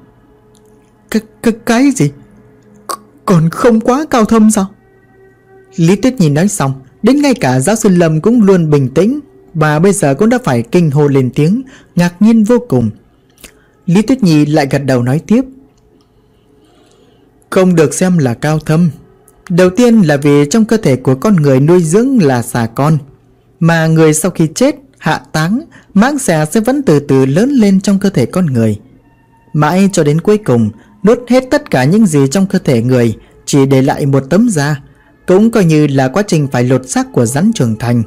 Cái gì? Còn không quá cao thâm sao? Lý Tuyết Nhi nói xong, đến ngay cả giáo sư Lâm cũng luôn bình tĩnh, và bây giờ cũng đã phải kinh hô lên tiếng, ngạc nhiên vô cùng. Lý Tuyết Nhi lại gật đầu nói tiếp: Không được xem là cao thâm. Đầu tiên là vì trong cơ thể của con người nuôi dưỡng là xà con, mà người sau khi chết, hạ táng, mãng xà sẽ vẫn từ từ lớn lên trong cơ thể con người, mãi cho đến cuối cùng nuốt hết tất cả những gì trong cơ thể người, chỉ để lại một tấm da, cũng coi như là quá trình phải lột xác của rắn trưởng thành.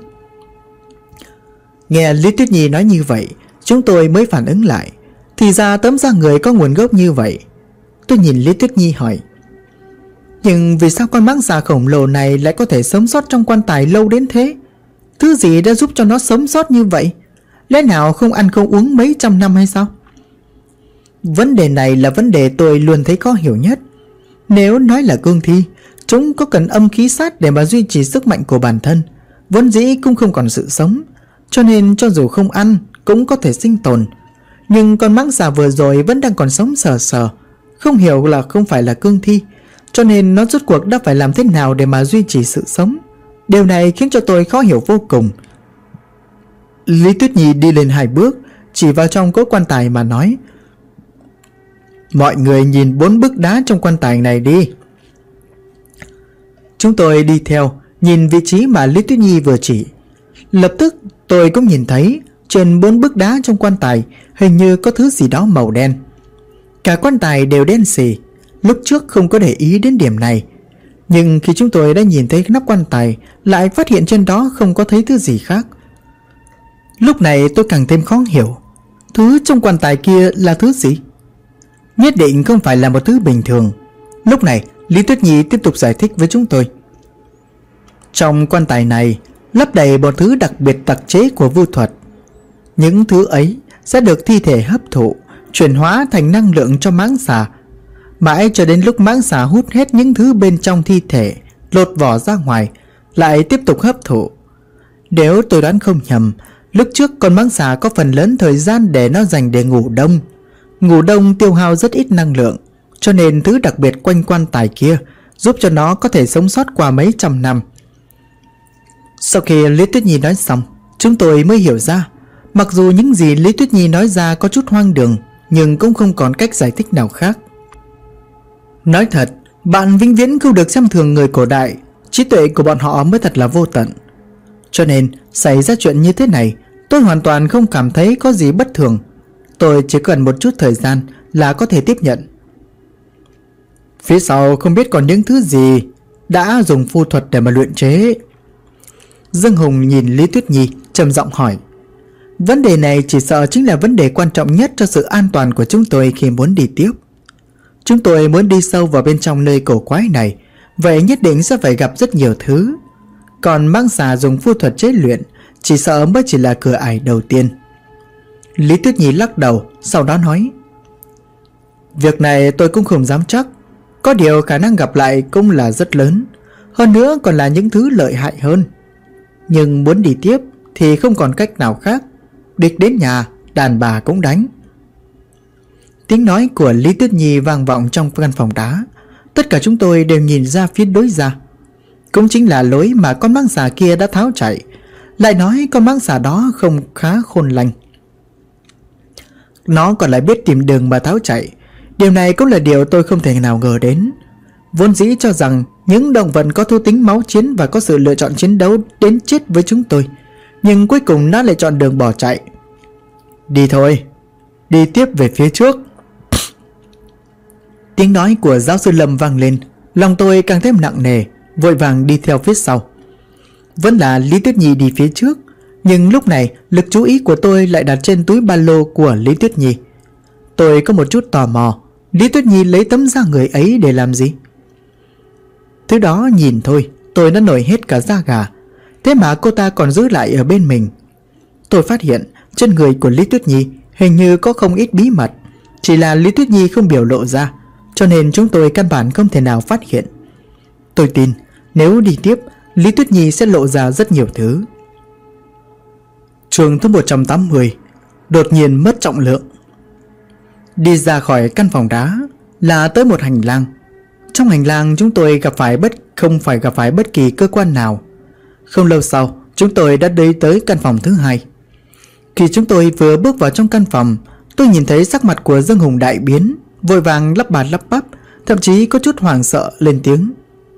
Nghe Lý Tuyết Nhi nói như vậy, chúng tôi mới phản ứng lại, thì ra tấm da người có nguồn gốc như vậy. Tôi nhìn Lý Tuyết Nhi hỏi: Nhưng vì sao con mãng xà khổng lồ này lại có thể sống sót trong quan tài lâu đến thế? Thứ gì đã giúp cho nó sống sót như vậy? Lẽ nào không ăn không uống mấy trăm năm hay sao? Vấn đề này là vấn đề tôi luôn thấy khó hiểu nhất. Nếu nói là cương thi, chúng có cần âm khí sát để mà duy trì sức mạnh của bản thân, vốn dĩ cũng không còn sự sống, cho nên cho dù không ăn cũng có thể sinh tồn. Nhưng con mãng xà vừa rồi vẫn đang còn sống sờ sờ, không hiểu là không phải là cương thi, cho nên nó rốt cuộc đã phải làm thế nào để mà duy trì sự sống. Điều này khiến cho tôi khó hiểu vô cùng. Lý Tuyết Nhi đi lên 2 bước, chỉ vào trong cỗ quan tài mà nói: Mọi người nhìn 4 bức đá trong quan tài này đi. Chúng tôi đi theo, nhìn vị trí mà Lý Tuyết Nhi vừa chỉ. Lập tức tôi cũng nhìn thấy trên 4 bức đá trong quan tài hình như có thứ gì đó màu đen. Cả quan tài đều đen xì. Lúc trước không có để ý đến điểm này, nhưng khi chúng tôi đã nhìn thấy nắp quan tài, lại phát hiện trên đó không có thấy thứ gì khác. Lúc này tôi càng thêm khó hiểu, thứ trong quan tài kia là thứ gì? Nhất định không phải là một thứ bình thường. Lúc này Lý Tuyết Nhi tiếp tục giải thích với chúng tôi: Trong quan tài này lấp đầy một thứ đặc biệt đặc chế của vu thuật. Những thứ ấy sẽ được thi thể hấp thụ, chuyển hóa thành năng lượng cho mãng xà, mãi cho đến lúc mãng xà hút hết những thứ bên trong thi thể, lột vỏ ra ngoài, lại tiếp tục hấp thụ. Nếu tôi đoán không nhầm, lúc trước con mãng xà có phần lớn thời gian để nó dành để ngủ đông. Ngủ đông tiêu hao rất ít năng lượng, cho nên thứ đặc biệt quanh quan tài kia giúp cho nó có thể sống sót qua mấy trăm năm. Sau khi Lý Tuyết Nhi nói xong, chúng tôi mới hiểu ra, mặc dù những gì Lý Tuyết Nhi nói ra có chút hoang đường, nhưng cũng không còn cách giải thích nào khác. Nói thật, bạn vĩnh viễn không được xem thường người cổ đại, trí tuệ của bọn họ mới thật là vô tận. Cho nên xảy ra chuyện như thế này, tôi hoàn toàn không cảm thấy có gì bất thường. Tôi chỉ cần một chút thời gian là có thể tiếp nhận. Phía sau không biết còn những thứ gì đã dùng phù thuật để mà luyện chế. Dương Hùng nhìn Lý Tuyết Nhi trầm giọng hỏi: Vấn đề này chỉ sợ chính là vấn đề quan trọng nhất cho sự an toàn của chúng tôi khi muốn đi tiếp. Chúng tôi muốn đi sâu vào bên trong nơi cổ quái này, vậy nhất định sẽ phải gặp rất nhiều thứ. Còn mãng xà dùng phù thuật chế luyện chỉ sợ mới chỉ là cửa ải đầu tiên. Lý Tuyết Nhi lắc đầu, sau đó nói: Việc này tôi cũng không dám chắc. Có điều khả năng gặp lại cũng là rất lớn, hơn nữa còn là những thứ lợi hại hơn. Nhưng muốn đi tiếp thì không còn cách nào khác. Địch đến nhà, đàn bà cũng đánh. Tiếng nói của Lý Tuyết Nhi vang vọng trong căn phòng đá. Tất cả chúng tôi đều nhìn ra phía đối ra. Cũng chính là lối mà con mãng xà kia đã tháo chạy. Lại nói con mãng xà đó không khá khôn lành, nó còn lại biết tìm đường mà tháo chạy. Điều này cũng là điều tôi không thể nào ngờ đến. Vốn dĩ cho rằng những động vật có thú tính máu chiến và có sự lựa chọn chiến đấu đến chết với chúng tôi, nhưng cuối cùng nó lại chọn đường bỏ chạy. Đi thôi, đi tiếp về phía trước. Tiếng nói của giáo sư Lâm vang lên. Lòng tôi càng thêm nặng nề, vội vàng đi theo phía sau. Vẫn là Lý Tuyết Nhi đi phía trước, nhưng lúc này lực chú ý của tôi lại đặt trên túi ba lô của Lý Tuyết Nhi. Tôi có một chút tò mò, Lý Tuyết Nhi lấy tấm da người ấy để làm gì? Thứ đó nhìn thôi tôi đã nổi hết cả da gà. Thế mà cô ta còn giữ lại ở bên mình. Tôi phát hiện trên người của Lý Tuyết Nhi hình như có không ít bí mật, chỉ là Lý Tuyết Nhi không biểu lộ ra, cho nên chúng tôi căn bản không thể nào phát hiện. Tôi tin nếu đi tiếp, Lý Tuyết Nhi sẽ lộ ra rất nhiều thứ. Chương thứ 180, đột nhiên mất trọng lượng. Đi ra khỏi căn phòng đá là tới một hành lang. Trong hành lang chúng tôi không phải gặp phải bất kỳ cơ quan nào. Không lâu sau, chúng tôi đã đi tới căn phòng thứ hai. Khi chúng tôi vừa bước vào trong căn phòng, tôi nhìn thấy sắc mặt của Dương Hùng đại biến, vội vàng lắp bạt lắp bắp, thậm chí có chút hoảng sợ lên tiếng.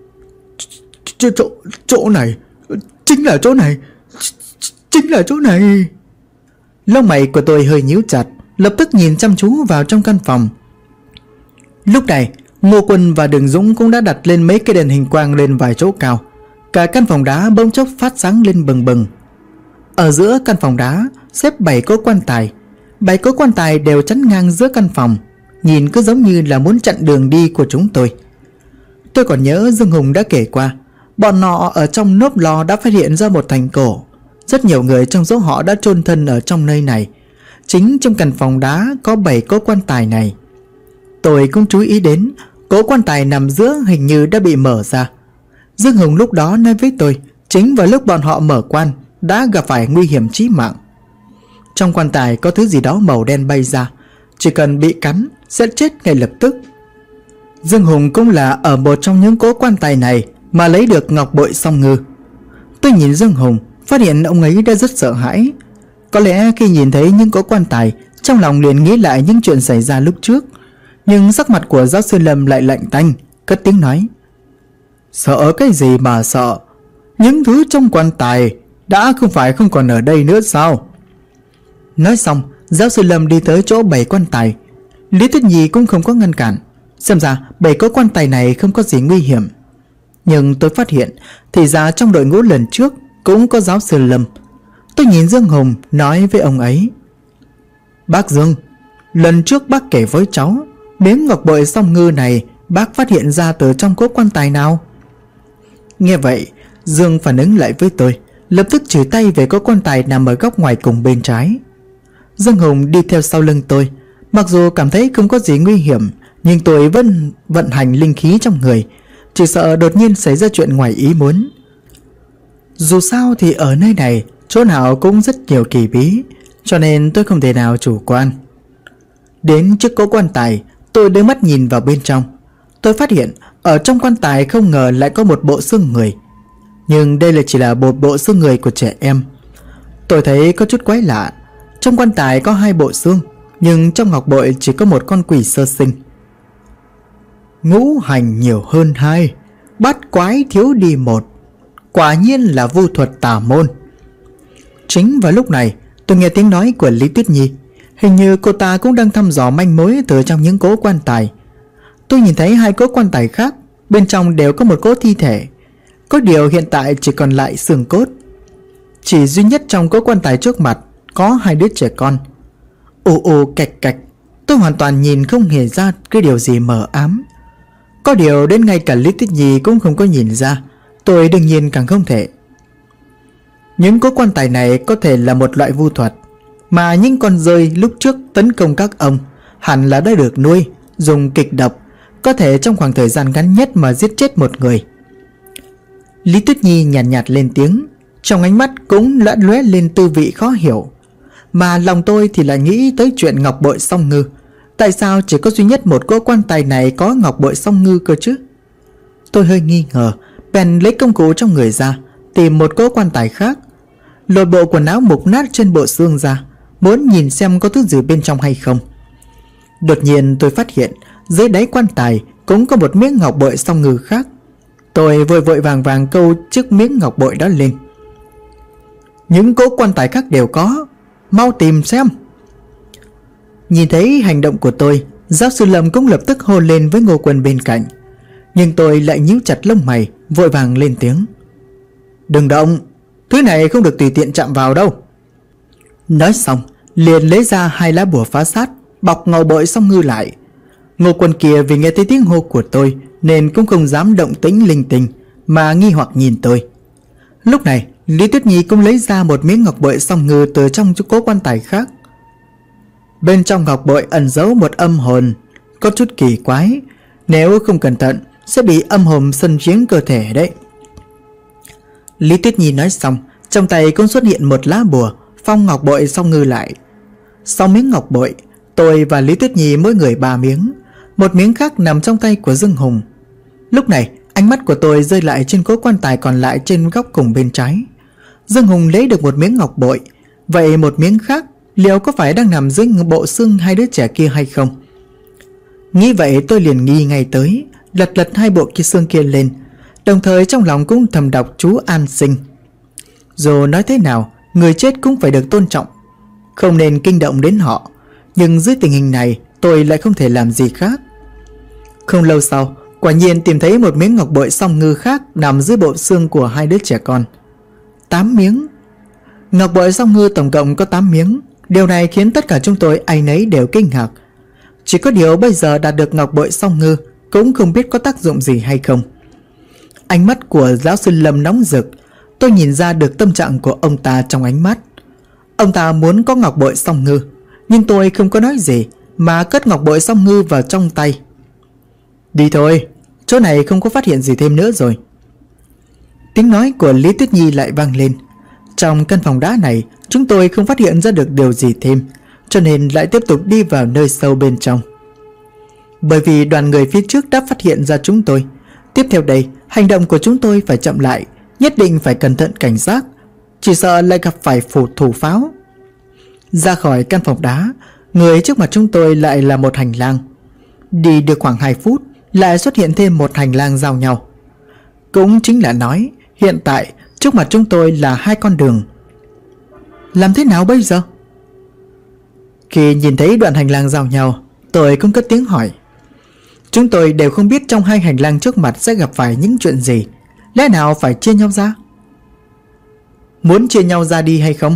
Chỗ này, chính là chỗ này, chính là chỗ này. Lông mày của tôi hơi nhíu chặt, lập tức nhìn chăm chú vào trong căn phòng. Lúc này Ngô Quân và Đường Dũng cũng đã đặt lên mấy cái đèn hình quang lên vài chỗ cao. Cả căn phòng đá bỗng chốc phát sáng lên bừng bừng. Ở giữa căn phòng đá xếp 7 cỗ quan tài. 7 cỗ quan tài đều chắn ngang giữa căn phòng, nhìn cứ giống như là muốn chặn đường đi của chúng tôi. Tôi còn nhớ Dương Hùng đã kể qua, bọn họ ở trong nốp lò đã phát hiện ra một thành cổ. Rất nhiều người trong số họ đã chôn thân ở trong nơi này. Chính trong căn phòng đá có 7 cỗ quan tài này. Tôi cũng chú ý đến cỗ quan tài nằm giữa hình như đã bị mở ra. Dương Hùng lúc đó nói với tôi, chính vào lúc bọn họ mở quan đã gặp phải nguy hiểm chí mạng. Trong quan tài có thứ gì đó màu đen bay ra, chỉ cần bị cắn sẽ chết ngay lập tức. Dương Hùng cũng là ở một trong những cỗ quan tài này mà lấy được ngọc bội song ngư. Tôi nhìn Dương Hùng, phát hiện ông ấy đã rất sợ hãi. Có lẽ khi nhìn thấy những cỗ quan tài, trong lòng liền nghĩ lại những chuyện xảy ra lúc trước. Nhưng sắc mặt của giáo sư Lâm lại lạnh tanh, cất tiếng nói. Sợ cái gì mà sợ? Những thứ trong quan tài đã không còn ở đây nữa sao? Nói xong, giáo sư Lâm đi tới chỗ 7 quan tài. Lý Tuyết Nhi cũng không có ngăn cản. Xem ra 7 cỗ quan tài này không có gì nguy hiểm. Nhưng tôi phát hiện thì ra trong đội ngũ lần trước cũng có giáo sư Lâm. Tôi nhìn Dương Hùng nói với ông ấy. Bác Dương, lần trước bác kể với cháu, miếng ngọc bội song ngư này bác phát hiện ra từ trong cỗ quan tài nào? Nghe vậy, Dương phản ứng lại với tôi, lập tức chỉ tay về cỗ quan tài nằm ở góc ngoài cùng bên trái. Dương Hùng đi theo sau lưng tôi. Mặc dù cảm thấy không có gì nguy hiểm, nhưng tôi vẫn vận hành linh khí trong người, chỉ sợ đột nhiên xảy ra chuyện ngoài ý muốn. Dù sao thì ở nơi này chỗ nào cũng rất nhiều kỳ bí, cho nên tôi không thể nào chủ quan. Đến trước cỗ quan tài, tôi đưa mắt nhìn vào bên trong. Tôi phát hiện ở trong quan tài không ngờ lại có một bộ xương người. Nhưng đây chỉ là một bộ xương người của trẻ em. Tôi thấy có chút quái lạ. Trong quan tài có 2 bộ xương, nhưng trong ngọc bội chỉ có một con quỷ sơ sinh. Ngũ hành nhiều hơn 2, bát quái thiếu đi 1. Quả nhiên là vu thuật tà môn. Chính vào lúc này, tôi nghe tiếng nói của Lý Tuyết Nhi. Hình như cô ta cũng đang thăm dò manh mối từ trong những cỗ quan tài. Tôi nhìn thấy 2 cỗ quan tài khác, bên trong đều có một cỗ thi thể. Có điều hiện tại chỉ còn lại xương cốt. Chỉ duy nhất trong cỗ quan tài trước mặt có 2 đứa trẻ con. Ồ ồ cạch cạch. Tôi hoàn toàn nhìn không hề ra cái điều gì mờ ám. Có điều đến ngay cả Lý Tuyết Nhi cũng không có nhìn ra. Tôi đương nhiên càng không thể. Những cỗ quan tài này có thể là một loại vu thuật, mà những con rơi lúc trước tấn công các ông hẳn là đã được nuôi, dùng kịch độc, có thể trong khoảng thời gian ngắn nhất mà giết chết một người. Lý Tuyết Nhi nhàn nhạt lên tiếng, trong ánh mắt cũng lóe lóe lên tư vị khó hiểu. Mà lòng tôi thì lại nghĩ tới chuyện ngọc bội song ngư. Tại sao chỉ có duy nhất một cỗ quan tài này có ngọc bội song ngư cơ chứ? Tôi hơi nghi ngờ, bèn lấy công cụ trong người ra, tìm một cỗ quan tài khác, lột bộ quần áo mục nát trên bộ xương ra, muốn nhìn xem có thứ gì bên trong hay không. Đột nhiên tôi phát hiện dưới đáy quan tài cũng có một miếng ngọc bội song ngư khác. Tôi vội vội vàng vàng câu chiếc miếng ngọc bội đó lên. Những cỗ quan tài khác đều có, mau tìm xem. Nhìn thấy hành động của tôi, giáo sư Lâm cũng lập tức hô lên với Ngô Quân bên cạnh. Nhưng tôi lại nhíu chặt lông mày, vội vàng lên tiếng. Đừng động, thứ này không được tùy tiện chạm vào đâu. Nói xong liền lấy ra 2 lá bùa phá sát, bọc ngọc bội song ngư lại. Ngô Quân kia vì nghe thấy tiếng hô của tôi nên cũng không dám động tĩnh linh tinh, mà nghi hoặc nhìn tôi. Lúc này Lý Tuyết Nhi cũng lấy ra một miếng ngọc bội song ngư từ trong cố quan tài khác. Bên trong ngọc bội ẩn giấu một âm hồn, có chút kỳ quái, nếu không cẩn thận sẽ bị âm hồn xâm chiếm cơ thể đấy. Lý Tuyết Nhi nói xong, trong tay cũng xuất hiện một lá bùa phong ngọc bội song ngư lại. 6 miếng ngọc bội, tôi và Lý Tuyết Nhi mỗi người 3 miếng, một miếng khác nằm trong tay của Dương Hùng. Lúc này ánh mắt của tôi rơi lại trên cố quan tài còn lại trên góc cùng bên trái. Dương Hùng lấy được một miếng ngọc bội, vậy một miếng khác liệu có phải đang nằm dưới bộ xương hai đứa trẻ kia hay không? Nghĩ vậy tôi liền nghi ngay tới, lật 2 bộ xương kia lên, đồng thời trong lòng cũng thầm đọc chú an sinh. Dù nói thế nào, người chết cũng phải được tôn trọng, không nên kinh động đến họ. Nhưng dưới tình hình này tôi lại không thể làm gì khác. Không lâu sau, quả nhiên tìm thấy một miếng ngọc bội song ngư khác nằm dưới bộ xương của 2 đứa trẻ con. 8 miếng. Ngọc bội song ngư tổng cộng có 8 miếng. Điều này khiến tất cả chúng tôi ai nấy đều kinh ngạc. Chỉ có điều bây giờ đạt được ngọc bội song ngư cũng không biết có tác dụng gì hay không. Ánh mắt của giáo sư Lâm nóng rực. Tôi nhìn ra được tâm trạng của ông ta trong ánh mắt. Ông ta muốn có ngọc bội song ngư, nhưng tôi không có nói gì mà cất ngọc bội song ngư vào trong tay. Đi thôi, chỗ này không có phát hiện gì thêm nữa rồi. Tiếng nói của Lý Tuyết Nhi lại vang lên. Trong căn phòng đá này chúng tôi không phát hiện ra được điều gì thêm, cho nên lại tiếp tục đi vào nơi sâu bên trong. Bởi vì đoàn người phía trước đã phát hiện ra chúng tôi, tiếp theo đây hành động của chúng tôi phải chậm lại, nhất định phải cẩn thận cảnh giác, chỉ sợ lại gặp phải thủ pháo. Ra khỏi căn phòng đá, người trước mặt chúng tôi lại là một hành lang. Đi được khoảng 2 phút lại xuất hiện thêm một hành lang giao nhau. Cũng chính là nói hiện tại trước mặt chúng tôi là 2 con đường. Làm thế nào bây giờ? Khi nhìn thấy đoạn hành lang giao nhau, tôi cũng cất tiếng hỏi. Chúng tôi đều không biết trong 2 hành lang trước mặt sẽ gặp phải những chuyện gì. Lẽ nào phải chia nhau ra? Muốn chia nhau ra đi hay không?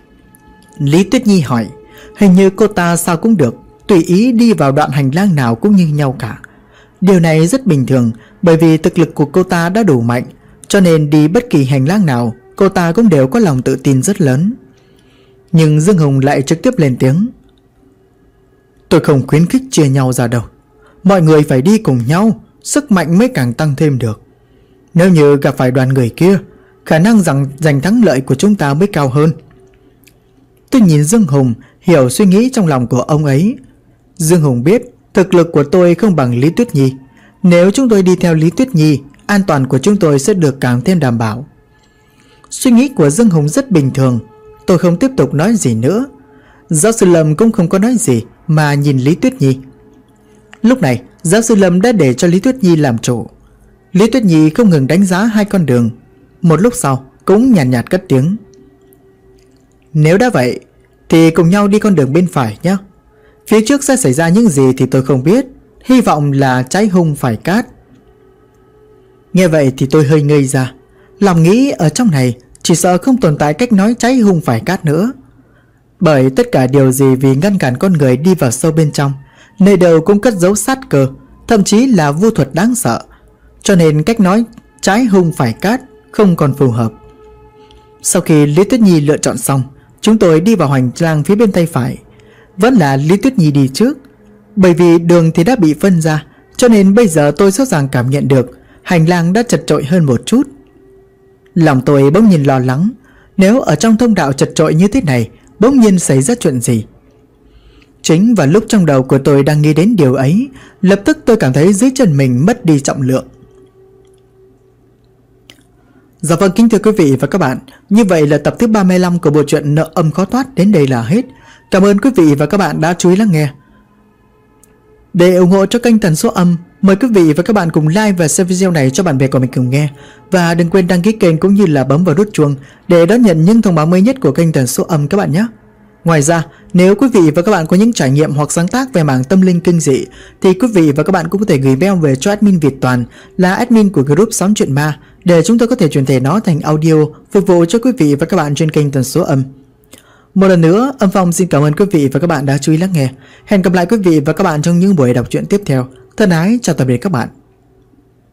Lý Tuyết Nhi hỏi. Hình như cô ta sao cũng được, tùy ý đi vào đoạn hành lang nào cũng như nhau cả. Điều này rất bình thường, bởi vì thực lực của cô ta đã đủ mạnh, cho nên đi bất kỳ hành lang nào cô ta cũng đều có lòng tự tin rất lớn. Nhưng Dương Hùng lại trực tiếp lên tiếng. Tôi không khuyến khích chia nhau ra đâu. Mọi người phải đi cùng nhau, sức mạnh mới càng tăng thêm được. Nếu như gặp phải đoàn người kia, khả năng giành thắng lợi của chúng ta mới cao hơn. Tôi nhìn Dương Hùng, hiểu suy nghĩ trong lòng của ông ấy. Dương Hùng biết thực lực của tôi không bằng Lý Tuyết Nhi. Nếu chúng tôi đi theo Lý Tuyết Nhi, an toàn của chúng tôi sẽ được càng thêm đảm bảo. Suy nghĩ của Dương Hùng rất bình thường. Tôi không tiếp tục nói gì nữa. Giáo sư Lâm cũng không có nói gì mà nhìn Lý Tuyết Nhi. Lúc này giáo sư Lâm đã để cho Lý Tuyết Nhi làm chủ. Lý Tuyết Nhi không ngừng đánh giá 2 con đường. Một lúc sau cũng nhàn nhạt cất tiếng. Nếu đã vậy thì cùng nhau đi con đường bên phải nhé. Phía trước sẽ xảy ra những gì thì tôi không biết. Hy vọng là trái hung phải cát. Nghe vậy thì tôi hơi ngây ra. Lòng nghĩ ở trong này chỉ sợ không tồn tại cách nói trái hung phải cát nữa. Bởi tất cả điều gì vì ngăn cản con người đi vào sâu bên trong, nơi đâu cũng cất giấu sát cơ, thậm chí là vu thuật đáng sợ. Cho nên cách nói trái hung phải cát không còn phù hợp. Sau khi Lý Tuyết Nhi lựa chọn xong, chúng tôi đi vào hành lang phía bên tay phải. Vẫn là Lý Tuyết Nhi đi trước, bởi vì đường thì đã bị phân ra, cho nên bây giờ tôi rõ ràng cảm nhận được hành lang đã chật chội hơn một chút. Lòng tôi bỗng nhiên lo lắng, nếu ở trong thông đạo chật chội như thế này bỗng nhiên xảy ra chuyện gì. Chính vào lúc trong đầu của tôi đang nghĩ đến điều ấy, lập tức tôi cảm thấy dưới chân mình mất đi trọng lượng. Dạ vâng, kính thưa quý vị và các bạn, như vậy là tập thứ 35 của bộ truyện Nợ Âm Khó Thoát đến đây là hết. Cảm ơn quý vị và các bạn đã chú ý lắng nghe. Để ủng hộ cho kênh Tần Số Âm, mời quý vị và các bạn cùng like và share video này cho bạn bè của mình cùng nghe. Và đừng quên đăng ký kênh cũng như là bấm vào nút chuông để đón nhận những thông báo mới nhất của kênh Tần Số Âm các bạn nhé. Ngoài ra, nếu quý vị và các bạn có những trải nghiệm hoặc sáng tác về mảng tâm linh kinh dị thì quý vị và các bạn cũng có thể gửi mail về cho admin Việt Toàn, là admin của group Sóng Chuyện Ma, để chúng tôi có thể chuyển thể nó thành audio phục vụ cho quý vị và các bạn trên kênh Tần Số Âm. Một lần nữa, Âm Phong xin cảm ơn quý vị và các bạn đã chú ý lắng nghe. Hẹn gặp lại quý vị và các bạn trong những buổi đọc truyện tiếp theo. Thân ái chào tạm biệt các bạn.